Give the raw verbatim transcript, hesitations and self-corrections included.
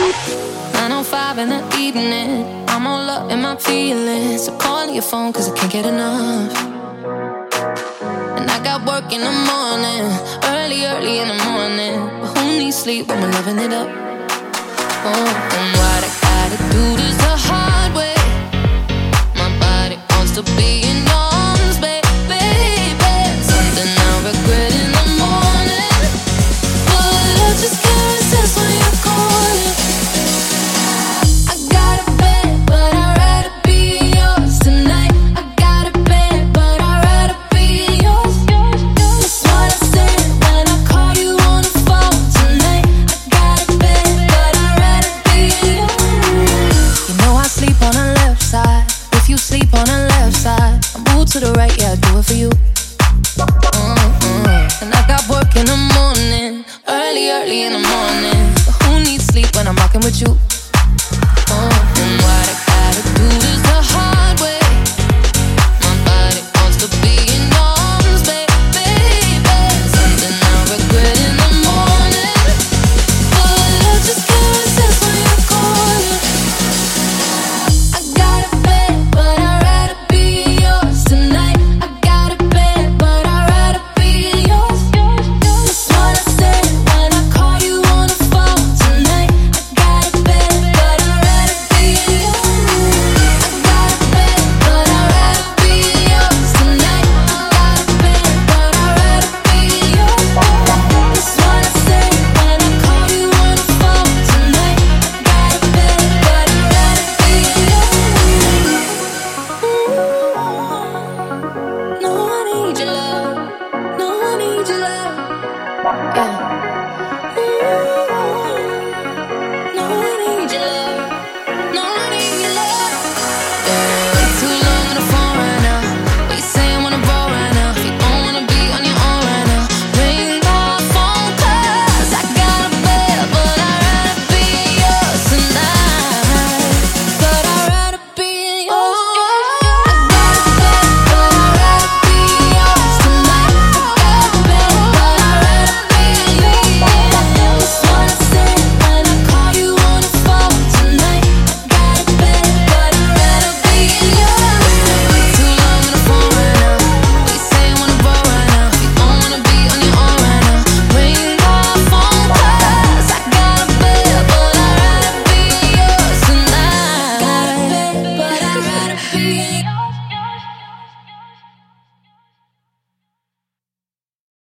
nine oh five in the evening, I'm all up in my feelings. So calling your phone cause I can't get enough. And I got work in the morning, early, early in the morning. But who needs sleep when we're loving it up? Oh, and what I gotta do this the hard way. My body wants to be in your arms, baby, baby. Something I regret in the morning, but I just can't resist when you're calling. I got a bed, but I'd rather be yours tonight. I got a bed, but I'd rather be yours. That's what I said when I call you on the phone tonight. I got a bed, but I'd rather be yours. You know I sleep on the left side. If you sleep on the left side, I move to the right, yeah, I do it for you. Mm-hmm. And I got work in the morning, early, early in the morning. But who needs sleep when I'm rocking with you?